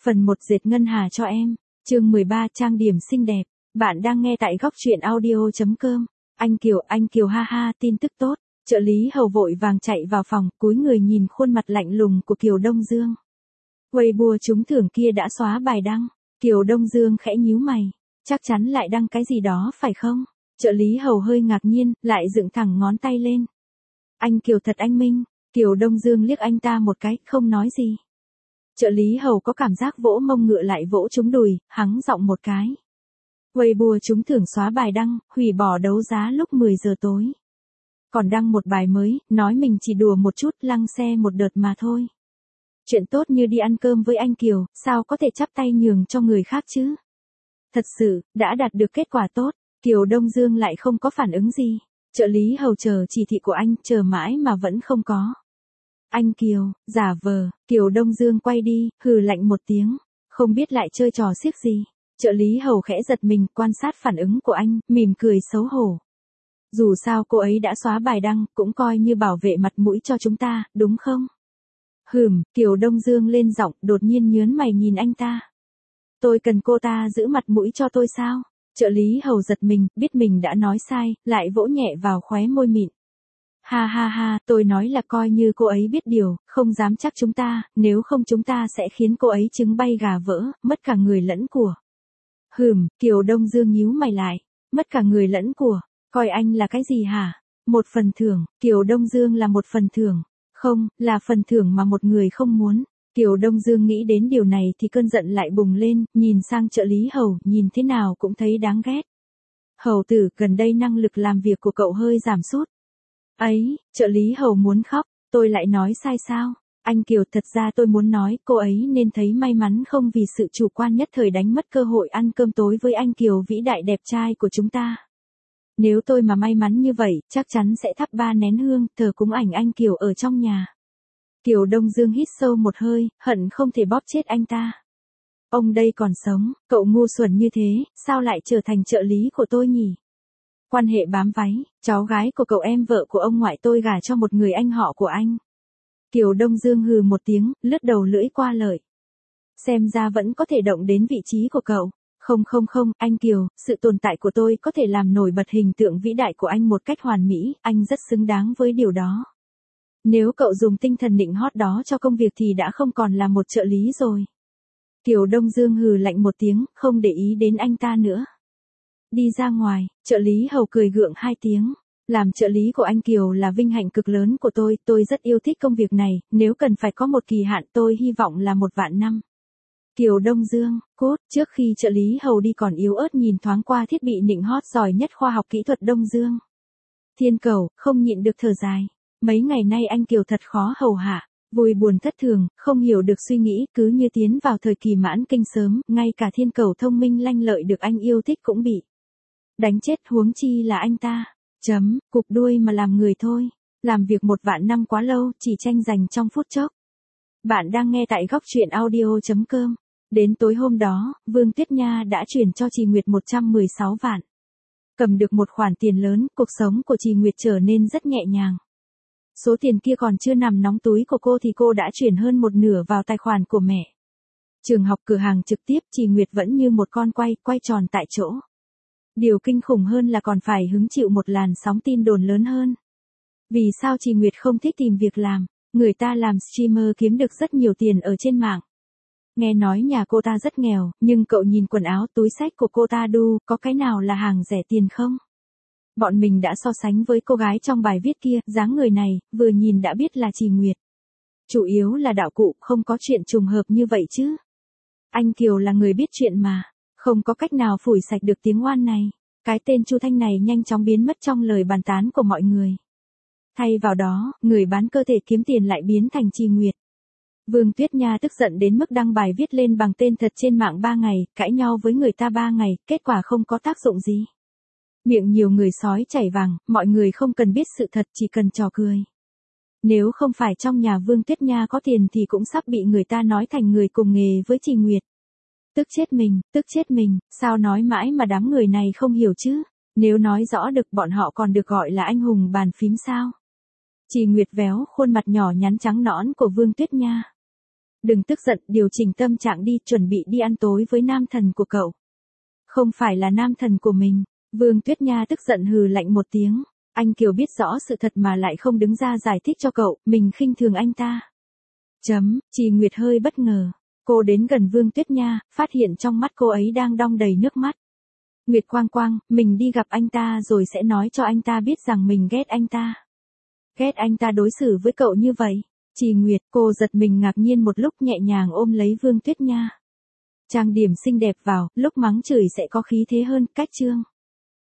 Phần 1 dệt ngân hà cho em. Chương 13 trang điểm xinh đẹp. Bạn đang nghe tại góc truyện audio.com. Anh Kiều ha ha, tin tức tốt. Trợ lý hầu vội vàng chạy vào phòng, cúi người nhìn khuôn mặt lạnh lùng của Kiều Đông Dương. Weibo trúng thưởng kia đã xóa bài đăng. Kiều Đông Dương khẽ nhíu mày. Chắc chắn lại đăng cái gì đó phải không? Trợ lý hầu hơi ngạc nhiên, lại dựng thẳng ngón tay lên. Anh Kiều thật anh minh. Kiều Đông Dương liếc anh ta một cái, không nói gì. Trợ lý hầu có cảm giác vỗ mông ngựa lại vỗ trúng đùi, hắng giọng một cái. Weibo trúng thưởng xóa bài đăng, hủy bỏ đấu giá lúc 10 giờ tối. Còn đăng một bài mới, nói mình chỉ đùa một chút, lăng xe một đợt mà thôi. Chuyện tốt như đi ăn cơm với anh Kiều, sao có thể chắp tay nhường cho người khác chứ? Thật sự, đã đạt được kết quả tốt, Kiều Đông Dương lại không có phản ứng gì. Trợ lý hầu chờ chỉ thị của anh, chờ mãi mà vẫn không có. Anh Kiều, giả vờ, Kiều Đông Dương quay đi, hừ lạnh một tiếng, không biết lại chơi trò xiếc gì. Trợ lý hầu khẽ giật mình, quan sát phản ứng của anh, mỉm cười xấu hổ. Dù sao cô ấy đã xóa bài đăng, cũng coi như bảo vệ mặt mũi cho chúng ta, đúng không? Kiều Đông Dương lên giọng, đột nhiên nhớn mày nhìn anh ta. Tôi cần cô ta giữ mặt mũi cho tôi sao? Trợ lý hầu giật mình, biết mình đã nói sai, lại vỗ nhẹ vào khóe môi mịn. Ha ha ha, tôi nói là coi như cô ấy biết điều, không dám chắc chúng ta, nếu không chúng ta sẽ khiến cô ấy trứng bay gà vỡ, mất cả người lẫn của. Kiều Đông Dương nhíu mày lại, mất cả người lẫn của, coi anh là cái gì hả? Một phần thưởng, Kiều Đông Dương là một phần thưởng, không, là phần thưởng mà một người không muốn. Kiều Đông Dương nghĩ đến điều này thì cơn giận lại bùng lên, nhìn sang trợ lý hầu, nhìn thế nào cũng thấy đáng ghét. Hầu tử, gần đây năng lực làm việc của cậu hơi giảm sút. Ấy, trợ lý hầu muốn khóc, tôi lại nói sai sao? Anh Kiều, thật ra tôi muốn nói, cô ấy nên thấy may mắn không vì sự chủ quan nhất thời đánh mất cơ hội ăn cơm tối với anh Kiều vĩ đại đẹp trai của chúng ta. Nếu tôi mà may mắn như vậy, chắc chắn sẽ thắp 3 nén hương, thờ cúng ảnh anh Kiều ở trong nhà. Kiều Đông Dương hít sâu một hơi, hận không thể bóp chết anh ta. Ông đây còn sống, cậu ngu xuẩn như thế, sao lại trở thành trợ lý của tôi nhỉ? Quan hệ bám váy, cháu gái của cậu em vợ của ông ngoại tôi gả cho một người anh họ của anh. Kiều Đông Dương hừ một tiếng, lướt đầu lưỡi qua lời. Xem ra vẫn có thể động đến vị trí của cậu. Không, anh Kiều, sự tồn tại của tôi có thể làm nổi bật hình tượng vĩ đại của anh một cách hoàn mỹ, anh rất xứng đáng với điều đó. Nếu cậu dùng tinh thần nịnh hót đó cho công việc thì đã không còn là một trợ lý rồi. Kiều Đông Dương hừ lạnh một tiếng, không để ý đến anh ta nữa. Đi ra ngoài, trợ lý hầu cười gượng 2 tiếng. Làm trợ lý của anh Kiều là vinh hạnh cực lớn của tôi rất yêu thích công việc này, nếu cần phải có một kỳ hạn tôi hy vọng là 1 vạn năm. Kiều Đông Dương, cốt, trước khi trợ lý hầu đi còn yếu ớt nhìn thoáng qua thiết bị nịnh hót giỏi nhất khoa học kỹ thuật Đông Dương. Thiên Cầu, không nhịn được thở dài. Mấy ngày nay anh Kiều thật khó hầu hạ, vui buồn thất thường, không hiểu được suy nghĩ, cứ như tiến vào thời kỳ mãn kinh sớm, ngay cả Thiên Cầu thông minh lanh lợi được anh yêu thích cũng bị đánh chết, huống chi là anh ta. Cục đuôi mà làm người thôi. Làm việc 1 vạn năm quá lâu, chỉ tranh giành trong phút chốc. Bạn đang nghe tại góc truyện audio.com. Đến tối hôm đó, Vương Tuyết Nha đã chuyển cho Trì Nguyệt 116 vạn. Cầm được một khoản tiền lớn, cuộc sống của Trì Nguyệt trở nên rất nhẹ nhàng. Số tiền kia còn chưa nằm nóng túi của cô thì cô đã chuyển hơn 1/2 vào tài khoản của mẹ. Trường học, cửa hàng trực tiếp, Trì Nguyệt vẫn như một con quay tròn tại chỗ. Điều kinh khủng hơn là còn phải hứng chịu một làn sóng tin đồn lớn hơn. Vì sao Trì Nguyệt không thích tìm việc làm? Người ta làm streamer kiếm được rất nhiều tiền ở trên mạng. Nghe nói nhà cô ta rất nghèo, nhưng cậu nhìn quần áo túi xách của cô ta đu, có cái nào là hàng rẻ tiền không? Bọn mình đã so sánh với cô gái trong bài viết kia, dáng người này, vừa nhìn đã biết là Trì Nguyệt. Chủ yếu là đạo cụ, không có chuyện trùng hợp như vậy chứ. Anh Kiều là người biết chuyện mà, không có cách nào phủi sạch được tiếng oan này. Cái tên Chu Thanh này nhanh chóng biến mất trong lời bàn tán của mọi người. Thay vào đó, người bán cơ thể kiếm tiền lại biến thành Trì Nguyệt. Vương Tuyết Nha tức giận đến mức đăng bài viết lên bằng tên thật trên mạng 3 ngày, cãi nhau với người ta 3 ngày, kết quả không có tác dụng gì. Miệng nhiều người sói chảy vàng, mọi người không cần biết sự thật, chỉ cần trò cười. Nếu không phải trong nhà Vương Tuyết Nha có tiền thì cũng sắp bị người ta nói thành người cùng nghề với Trì Nguyệt. Tức chết mình, sao nói mãi mà đám người này không hiểu chứ? Nếu nói rõ được bọn họ còn được gọi là anh hùng bàn phím sao? Trì Nguyệt véo khuôn mặt nhỏ nhắn trắng nõn của Vương Tuyết Nha. Đừng tức giận, điều chỉnh tâm trạng đi, chuẩn bị đi ăn tối với nam thần của cậu. Không phải là nam thần của mình. Vương Tuyết Nha tức giận hừ lạnh một tiếng. Anh Kiều biết rõ sự thật mà lại không đứng ra giải thích cho cậu, mình khinh thường anh ta. Trì Nguyệt hơi bất ngờ. Cô đến gần Vương Tuyết Nha, phát hiện trong mắt cô ấy đang đong đầy nước mắt. Nguyệt Quang Quang, mình đi gặp anh ta rồi sẽ nói cho anh ta biết rằng mình ghét anh ta. Ghét anh ta đối xử với cậu như vậy. Trì Nguyệt, cô giật mình ngạc nhiên một lúc, nhẹ nhàng ôm lấy Vương Tuyết Nha. Trang điểm xinh đẹp vào, lúc mắng chửi sẽ có khí thế hơn, cách chương.